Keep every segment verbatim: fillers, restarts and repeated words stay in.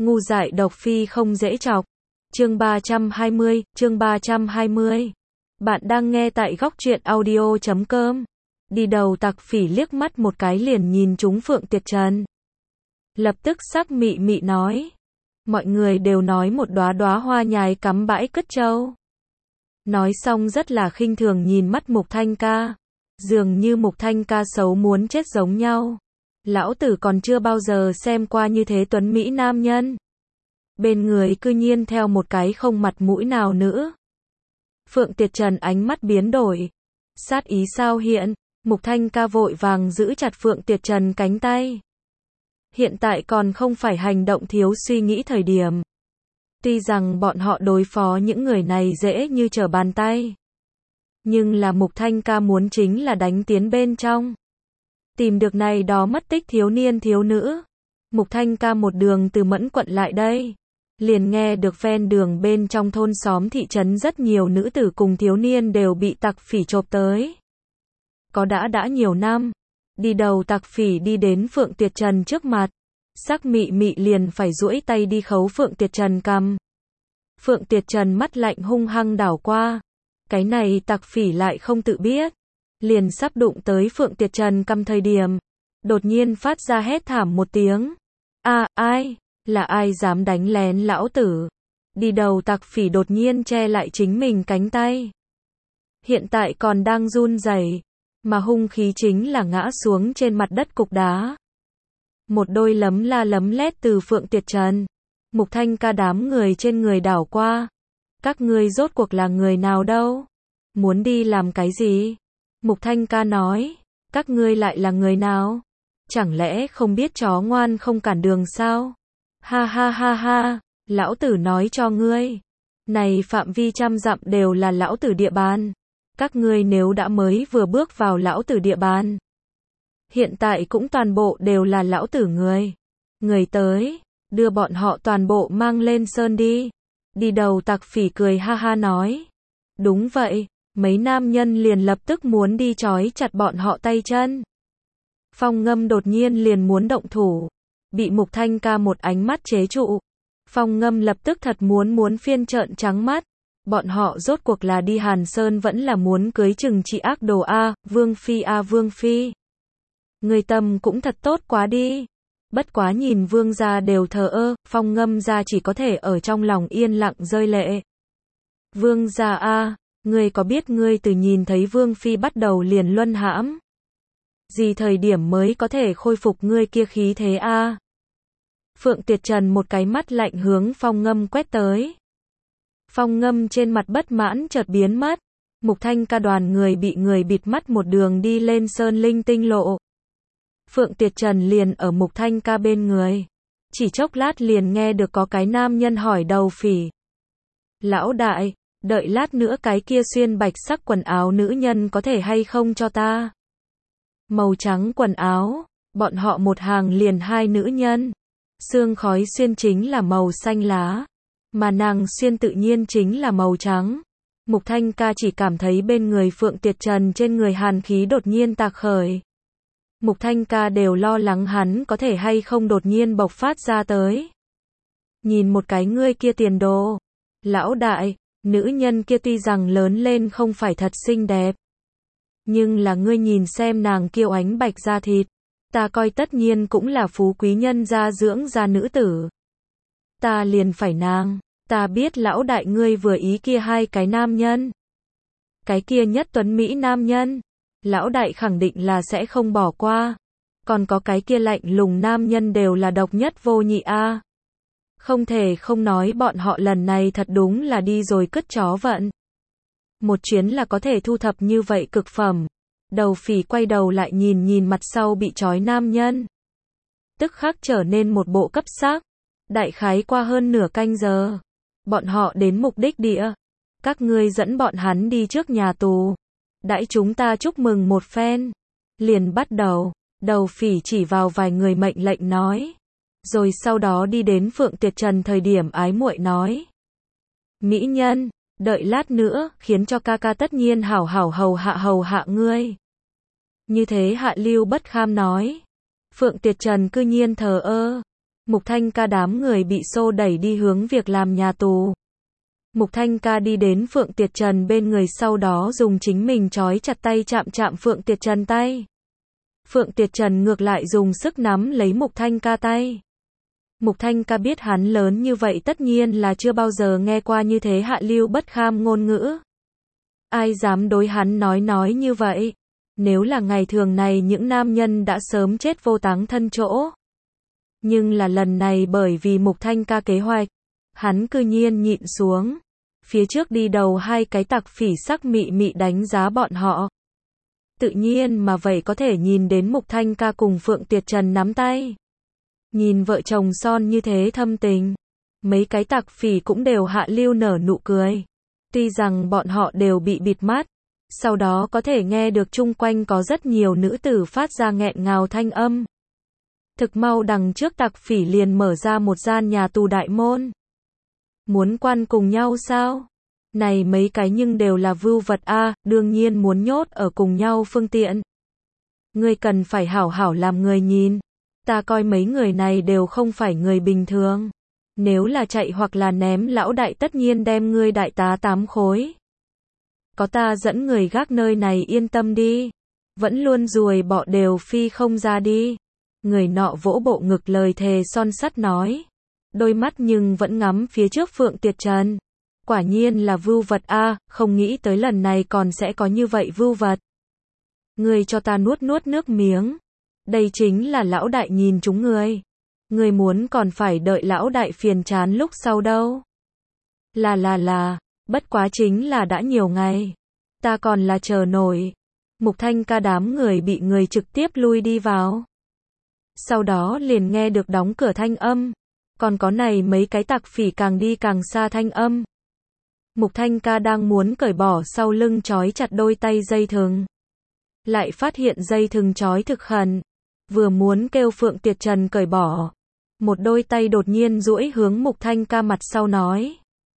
Ngu dại độc phi không dễ chọc. Chương ba trăm hai mươi, chương ba trăm hai mươi. Bạn đang nghe tại góc truyện audio chấm com. Đi đầu tặc phỉ liếc mắt một cái liền nhìn trúng Phượng Tiệt Trần. Lập tức sắc mị mị nói. Mọi người đều nói một đóa đóa hoa nhài cắm bãi cất trâu. Nói xong rất là khinh thường nhìn mắt Mục Thanh Ca. Dường như Mục Thanh Ca xấu muốn chết giống nhau. Lão tử còn chưa bao giờ xem qua như thế tuấn mỹ nam nhân. Bên người cư nhiên theo một cái không mặt mũi nào nữa. Phượng Tiệt Trần ánh mắt biến đổi. Sát ý sao hiện, Mục Thanh Ca vội vàng giữ chặt Phượng Tiệt Trần cánh tay. Hiện tại còn không phải hành động thiếu suy nghĩ thời điểm. Tuy rằng bọn họ đối phó những người này dễ như trở bàn tay. Nhưng là Mục Thanh Ca muốn chính là đánh tiến bên trong. Tìm được này đó mất tích thiếu niên thiếu nữ. Mục Thanh Ca một đường từ Mẫn quận lại đây. Liền nghe được ven đường bên trong thôn xóm thị trấn rất nhiều nữ tử cùng thiếu niên đều bị tặc phỉ chộp tới. Có đã đã nhiều năm. Đi đầu tặc phỉ đi đến Phượng Tiệt Trần trước mặt. Sắc mị mị liền phải duỗi tay đi khấu Phượng Tiệt Trần cằm. Phượng Tiệt Trần mắt lạnh hung hăng đảo qua. Cái này tặc phỉ lại không tự biết. Liền sắp đụng tới Phượng Tiệt Trần cằm thời điểm. Đột nhiên phát ra hét thảm một tiếng. A, ai? Là ai dám đánh lén lão tử? Đi đầu tặc phỉ đột nhiên che lại chính mình cánh tay. Hiện tại còn đang run rẩy, mà hung khí chính là ngã xuống trên mặt đất cục đá. Một đôi lấm la lấm lét từ Phượng Tiệt Trần. Mục Thanh Ca đám người trên người đảo qua. Các ngươi rốt cuộc là người nào đâu? Muốn đi làm cái gì? Mục Thanh Ca nói. Các ngươi lại là người nào? Chẳng lẽ không biết chó ngoan không cản đường sao? Ha ha ha ha, lão tử nói cho ngươi. Này phạm vi trăm dặm đều là lão tử địa bàn. Các ngươi nếu đã mới vừa bước vào lão tử địa bàn. Hiện tại cũng toàn bộ đều là lão tử người. Người tới, đưa bọn họ toàn bộ mang lên sơn đi. Đi đầu tặc phỉ cười ha ha nói. Đúng vậy, mấy nam nhân liền lập tức muốn đi trói chặt bọn họ tay chân. Phong Ngâm đột nhiên liền muốn động thủ. Bị Mục Thanh Ca một ánh mắt chế trụ. Phong Ngâm lập tức thật muốn muốn phiên trợn trắng mắt. Bọn họ rốt cuộc là đi Hàn Sơn vẫn là muốn cưới chừng trị ác đồ A, Vương Phi A Vương Phi. Người tâm cũng thật tốt quá đi. Bất quá nhìn Vương gia đều thờ ơ, Phong Ngâm gia chỉ có thể ở trong lòng yên lặng rơi lệ. Vương gia A, ngươi có biết ngươi từ nhìn thấy Vương Phi bắt đầu liền luân hãm? Gì thời điểm mới có thể khôi phục ngươi kia khí thế A? Phượng Tiệt Trần một cái mắt lạnh hướng Phong Ngâm quét tới. Phong Ngâm trên mặt bất mãn chợt biến mất. Mục Thanh Ca đoàn người bị người bịt mắt một đường đi lên Sơn Linh Tinh lộ. Phượng Tiệt Trần liền ở Mục Thanh Ca bên người. Chỉ chốc lát liền nghe được có cái nam nhân hỏi đầu phỉ. Lão đại, đợi lát nữa cái kia xuyên bạch sắc quần áo nữ nhân có thể hay không cho ta? Màu trắng quần áo, bọn họ một hàng liền hai nữ nhân. Sương Khói xuyên chính là màu xanh lá, mà nàng xuyên tự nhiên chính là màu trắng. Mục Thanh Ca chỉ cảm thấy bên người Phượng Tiệt Trần trên người hàn khí đột nhiên tạc khởi. Mục Thanh Ca đều lo lắng hắn có thể hay không đột nhiên bộc phát ra tới. Nhìn một cái ngươi kia tiền đồ. Lão đại, nữ nhân kia tuy rằng lớn lên không phải thật xinh đẹp. Nhưng là ngươi nhìn xem nàng kiêu ánh bạch da thịt. Ta coi tất nhiên cũng là phú quý nhân gia dưỡng ra nữ tử. Ta liền phải nàng. Ta biết lão đại ngươi vừa ý kia hai cái nam nhân. Cái kia nhất tuấn mỹ nam nhân. Lão đại khẳng định là sẽ không bỏ qua. Còn có cái kia lạnh lùng nam nhân đều là độc nhất vô nhị a. Không thể không nói bọn họ lần này thật đúng là đi rồi cứt chó vận. Một chuyến là có thể thu thập như vậy cực phẩm. Đầu phỉ quay đầu lại nhìn nhìn mặt sau bị trói nam nhân. Tức khắc trở nên một bộ cấp sắc. Đại khái qua hơn nửa canh giờ. Bọn họ đến mục đích địa. Các ngươi dẫn bọn hắn đi trước nhà tù. Đãi chúng ta chúc mừng một phen. Liền bắt đầu. Đầu phỉ chỉ vào vài người mệnh lệnh nói. Rồi sau đó đi đến Phượng Tiệt Trần thời điểm ái muội nói. Mỹ nhân, đợi lát nữa, khiến cho ca ca tất nhiên hảo hảo hầu hạ hầu hạ ngươi. Như thế Hạ Lưu Bất Kham nói. Phượng Tiệt Trần cư nhiên thờ ơ. Mục Thanh Ca đám người bị xô đẩy đi hướng việc làm nhà tù. Mục Thanh Ca đi đến Phượng Tiệt Trần bên người, sau đó dùng chính mình trói chặt tay chạm chạm Phượng Tiệt Trần tay. Phượng Tiệt Trần ngược lại dùng sức nắm lấy Mục Thanh Ca tay. Mục Thanh Ca biết hắn lớn như vậy tất nhiên là chưa bao giờ nghe qua như thế hạ lưu bất kham ngôn ngữ. Ai dám đối hắn nói nói như vậy? Nếu là ngày thường này những nam nhân đã sớm chết vô táng thân chỗ. Nhưng là lần này bởi vì Mục Thanh Ca kế hoạch, hắn cư nhiên nhịn xuống. Phía trước đi đầu hai cái tặc phỉ sắc mị mị đánh giá bọn họ. Tự nhiên mà vậy có thể nhìn đến Mục Thanh Ca cùng Phượng Tiệt Trần nắm tay. Nhìn vợ chồng son như thế thâm tình. Mấy cái tặc phỉ cũng đều hạ lưu nở nụ cười. Tuy rằng bọn họ đều bị bịt mắt. Sau đó có thể nghe được chung quanh có rất nhiều nữ tử phát ra nghẹn ngào thanh âm. Thực mau đằng trước tặc phỉ liền mở ra một gian nhà tù đại môn. Muốn quan cùng nhau sao? Này mấy cái nhưng đều là vưu vật a, đương nhiên muốn nhốt ở cùng nhau phương tiện. Ngươi cần phải hảo hảo làm người nhìn. Ta coi mấy người này đều không phải người bình thường. Nếu là chạy hoặc là ném lão đại tất nhiên đem ngươi đại tá tám khối. Có ta dẫn người gác nơi này yên tâm đi. Vẫn luôn ruồi bọ đều phi không ra đi. Người nọ vỗ bộ ngực lời thề son sắt nói. Đôi mắt nhưng vẫn ngắm phía trước Phượng Tiệt Trần. Quả nhiên là vưu vật a, không nghĩ tới lần này còn sẽ có như vậy vưu vật. Người cho ta nuốt nuốt nước miếng. Đây chính là lão đại nhìn chúng người. Người muốn còn phải đợi lão đại phiền chán lúc sau đâu. Là là là, bất quá chính là đã nhiều ngày. Ta còn là chờ nổi. Mục Thanh Ca đám người bị người trực tiếp lui đi vào. Sau đó liền nghe được đóng cửa thanh âm. Còn có này mấy cái tặc phỉ càng đi càng xa thanh âm. Mục Thanh Ca đang muốn cởi bỏ sau lưng trói chặt đôi tay dây thừng. Lại phát hiện dây thừng trói thực khẩn. Vừa muốn kêu Phượng Tiệt Trần cởi bỏ. Một đôi tay đột nhiên duỗi hướng Mục Thanh Ca mặt sau nói.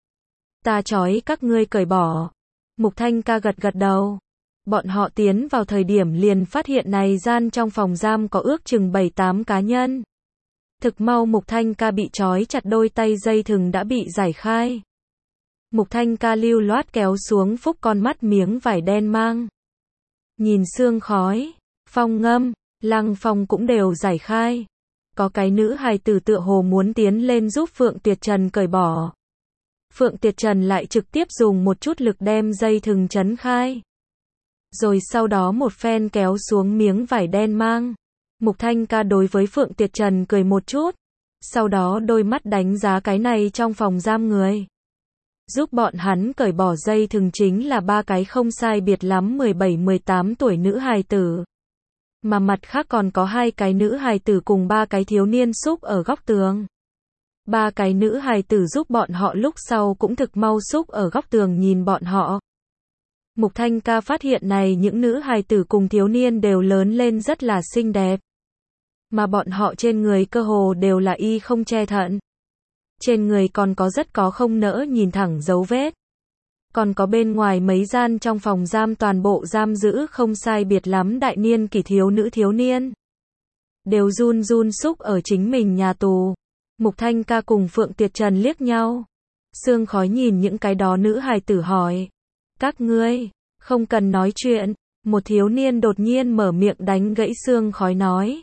Ta trói các ngươi cởi bỏ. Mục Thanh Ca gật gật đầu. Bọn họ tiến vào thời điểm liền phát hiện này gian trong phòng giam có ước chừng bảy tám cá nhân. Thực mau Mục Thanh Ca bị trói chặt đôi tay dây thừng đã bị giải khai. Mục Thanh Ca lưu loát kéo xuống phúc con mắt miếng vải đen mang. Nhìn sương khói, phong ngâm, lăng phong cũng đều giải khai. Có cái nữ hài tử tựa hồ muốn tiến lên giúp Phượng Tiệt Trần cởi bỏ. Phượng Tiệt Trần lại trực tiếp dùng một chút lực đem dây thừng trấn khai. Rồi sau đó một phen kéo xuống miếng vải đen mang. Mục Thanh Ca đối với Phượng Tiệt Trần cười một chút. Sau đó đôi mắt đánh giá cái này trong phòng giam người. Giúp bọn hắn cởi bỏ dây thừng chính là ba cái không sai biệt lắm mười bảy mười tám tuổi nữ hài tử. Mà mặt khác còn có hai cái nữ hài tử cùng ba cái thiếu niên xúc ở góc tường. Ba cái nữ hài tử giúp bọn họ lúc sau cũng thực mau xúc ở góc tường nhìn bọn họ. Mục Thanh Ca phát hiện này những nữ hài tử cùng thiếu niên đều lớn lên rất là xinh đẹp. Mà bọn họ trên người cơ hồ đều là y không che thận. Trên người còn có rất có không nỡ nhìn thẳng dấu vết. Còn có bên ngoài mấy gian trong phòng giam toàn bộ giam giữ không sai biệt lắm đại niên kỷ thiếu nữ thiếu niên. Đều run run xúc ở chính mình nhà tù. Mục Thanh Ca cùng Phượng Tiệt Trần liếc nhau. Sương khói nhìn những cái đó nữ hài tử hỏi. Các ngươi, không cần nói chuyện. Một thiếu niên đột nhiên mở miệng đánh gãy sương khói nói.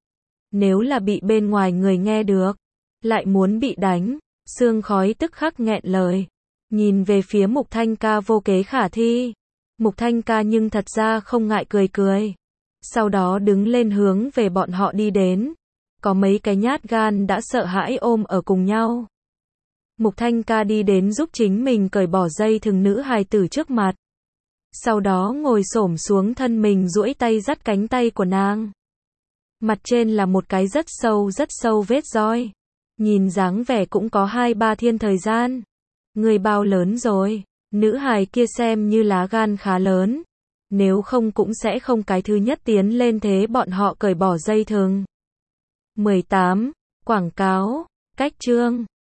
Nếu là bị bên ngoài người nghe được, lại muốn bị đánh, sương khói tức khắc nghẹn lời. Nhìn về phía Mục Thanh Ca vô kế khả thi. Mục Thanh Ca nhưng thật ra không ngại cười cười. Sau đó đứng lên hướng về bọn họ đi đến. Có mấy cái nhát gan đã sợ hãi ôm ở cùng nhau. Mục Thanh Ca đi đến giúp chính mình cởi bỏ dây thừng nữ hài tử trước mặt. Sau đó ngồi xổm xuống thân mình duỗi tay dắt cánh tay của nàng. Mặt trên là một cái rất sâu rất sâu vết roi. Nhìn dáng vẻ cũng có hai ba thiên thời gian. Người bao lớn rồi? Nữ hài kia xem như lá gan khá lớn. Nếu không cũng sẽ không cái thứ nhất tiến lên thế bọn họ cởi bỏ dây thừng. mười tám. Quảng cáo. Cách chương.